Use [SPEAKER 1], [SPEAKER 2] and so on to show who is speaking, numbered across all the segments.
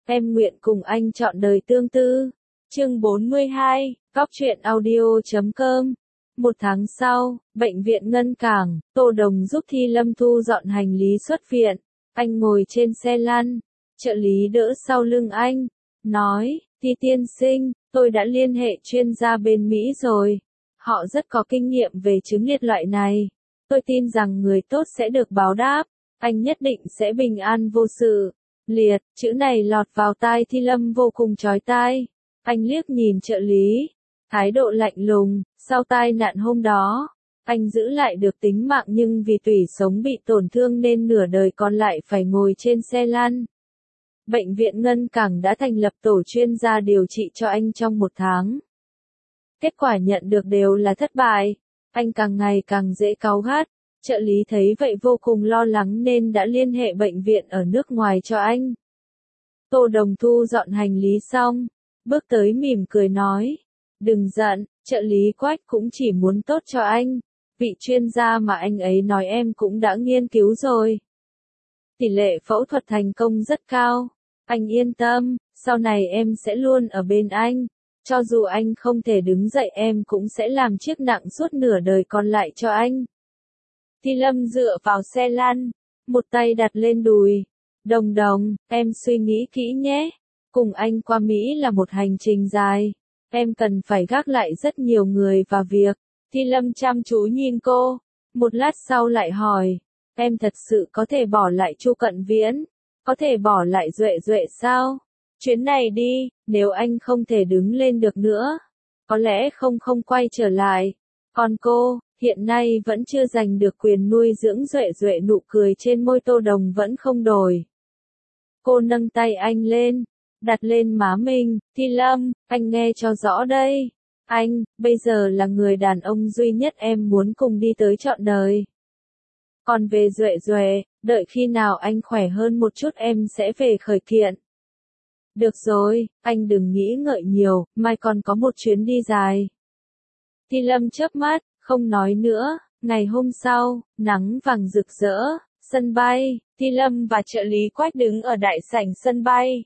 [SPEAKER 1] em nguyện cùng anh trọn đời tương tư. Chương 42, Góc truyện audio.com. Một tháng sau, bệnh viện Ngân Cảng, Tô Đồng giúp Thi Lâm thu dọn hành lý xuất viện. Anh ngồi trên xe lăn, trợ lý đỡ sau lưng anh, nói, Thi tiên sinh, tôi đã liên hệ chuyên gia bên Mỹ rồi. Họ rất có kinh nghiệm về chứng liệt loại này. Tôi tin rằng người tốt sẽ được báo đáp. Anh nhất định sẽ bình an vô sự. Liệt, chữ này lọt vào tai Thi Lâm vô cùng chói tai. Anh liếc nhìn trợ lý, thái độ lạnh lùng. Sau tai nạn hôm đó, anh giữ lại được tính mạng nhưng vì tủy sống bị tổn thương nên nửa đời còn lại phải ngồi trên xe lăn. Bệnh viện Ngân Cảng đã thành lập tổ chuyên gia điều trị cho anh trong 1 tháng. Kết quả nhận được đều là thất bại. Anh càng ngày càng dễ cáu gắt. Trợ lý thấy vậy vô cùng lo lắng nên đã liên hệ bệnh viện ở nước ngoài cho anh. Tô Đồng thu dọn hành lý xong, bước tới mỉm cười nói, đừng giận, trợ lý Quách cũng chỉ muốn tốt cho anh. Vị chuyên gia mà anh ấy nói em cũng đã nghiên cứu rồi. Tỷ lệ phẫu thuật thành công rất cao. Anh yên tâm, sau này em sẽ luôn ở bên anh. Cho dù anh không thể đứng dậy em cũng sẽ làm chiếc nặng suốt nửa đời còn lại cho anh. Thi Lâm dựa vào xe lăn, một tay đặt lên đùi. Đồng Đồng, em suy nghĩ kỹ nhé. Cùng anh qua Mỹ là một hành trình dài. Em cần phải gác lại rất nhiều người và việc. Thi Lâm chăm chú nhìn cô. Một lát sau lại hỏi. Em thật sự có thể bỏ lại Chu Cận Viễn? Có thể bỏ lại Duệ Duệ sao? Chuyến này đi, nếu anh không thể đứng lên được nữa, có lẽ không quay trở lại. Còn cô, hiện nay vẫn chưa giành được quyền nuôi dưỡng Duệ Duệ, nụ cười trên môi Tô Đồng vẫn không đổi. Cô nâng tay anh lên, đặt lên má mình, Thi Lâm, anh nghe cho rõ đây. Anh, bây giờ là người đàn ông duy nhất em muốn cùng đi tới trọn đời. Còn về Duệ Duệ, đợi khi nào anh khỏe hơn một chút em sẽ về khởi kiện. Được rồi, anh đừng nghĩ ngợi nhiều, mai còn có một chuyến đi dài. Thi Lâm chớp mắt, không nói nữa. Ngày hôm sau, nắng vàng rực rỡ, sân bay, Thi Lâm và trợ lý Quách đứng ở đại sảnh sân bay.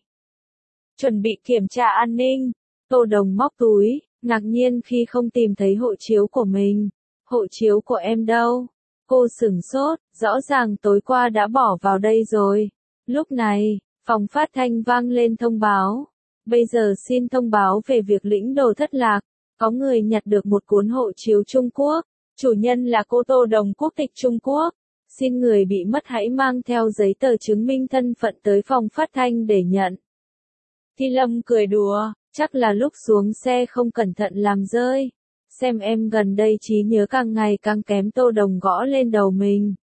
[SPEAKER 1] Chuẩn bị kiểm tra an ninh, Tô Đồng móc túi, ngạc nhiên khi không tìm thấy hộ chiếu của mình. Hộ chiếu của em đâu? Cô sửng sốt, rõ ràng tối qua đã bỏ vào đây rồi. Lúc này, phòng phát thanh vang lên thông báo. Bây giờ xin thông báo về việc lĩnh đồ thất lạc. Có người nhặt được một cuốn hộ chiếu Trung Quốc. Chủ nhân là cô Tô Đồng, quốc tịch Trung Quốc. Xin người bị mất hãy mang theo giấy tờ chứng minh thân phận tới phòng phát thanh để nhận. Thi Lâm cười đùa, chắc là lúc xuống xe không cẩn thận làm rơi. Xem em gần đây trí nhớ càng ngày càng kém. Tô Đồng gõ lên đầu mình.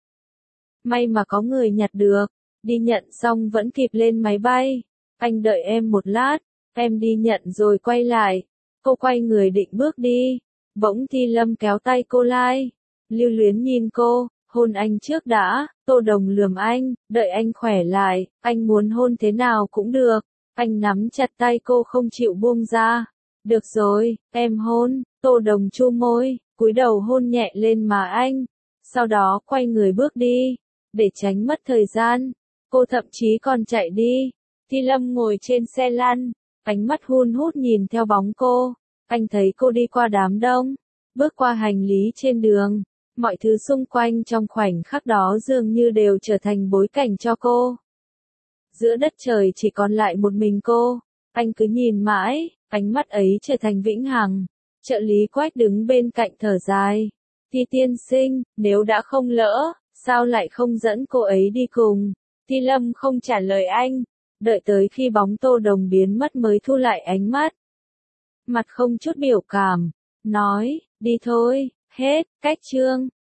[SPEAKER 1] May mà có người nhặt được. Đi nhận xong vẫn kịp lên máy bay. Anh đợi em một lát. Em đi nhận rồi quay lại. Cô quay người định bước đi. Bỗng Thi Lâm kéo tay cô lại. Lưu luyến nhìn cô. Hôn anh trước đã. Tô Đồng lườm anh. Đợi anh khỏe lại. Anh muốn hôn thế nào cũng được. Anh nắm chặt tay cô không chịu buông ra. Được rồi, em hôn. Tô Đồng chu môi, cúi đầu hôn nhẹ lên má anh. Sau đó quay người bước đi. Để tránh mất thời gian, cô thậm chí còn chạy đi. Thi Lâm ngồi trên xe lăn, ánh mắt hun hút nhìn theo bóng cô. Anh thấy cô đi qua đám đông, bước qua hành lý trên đường. Mọi thứ xung quanh trong khoảnh khắc đó dường như đều trở thành bối cảnh cho cô. Giữa đất trời chỉ còn lại một mình cô. Anh cứ nhìn mãi, ánh mắt ấy trở thành vĩnh hằng. Trợ lý Quách đứng bên cạnh thở dài. Thi tiên sinh, nếu đã không lỡ, sao lại không dẫn cô ấy đi cùng? Thi Lâm không trả lời anh. Đợi tới khi bóng Tô Đồng biến mất mới thu lại ánh mắt. Mặt không chút biểu cảm. Nói, đi thôi, hết, cách chương.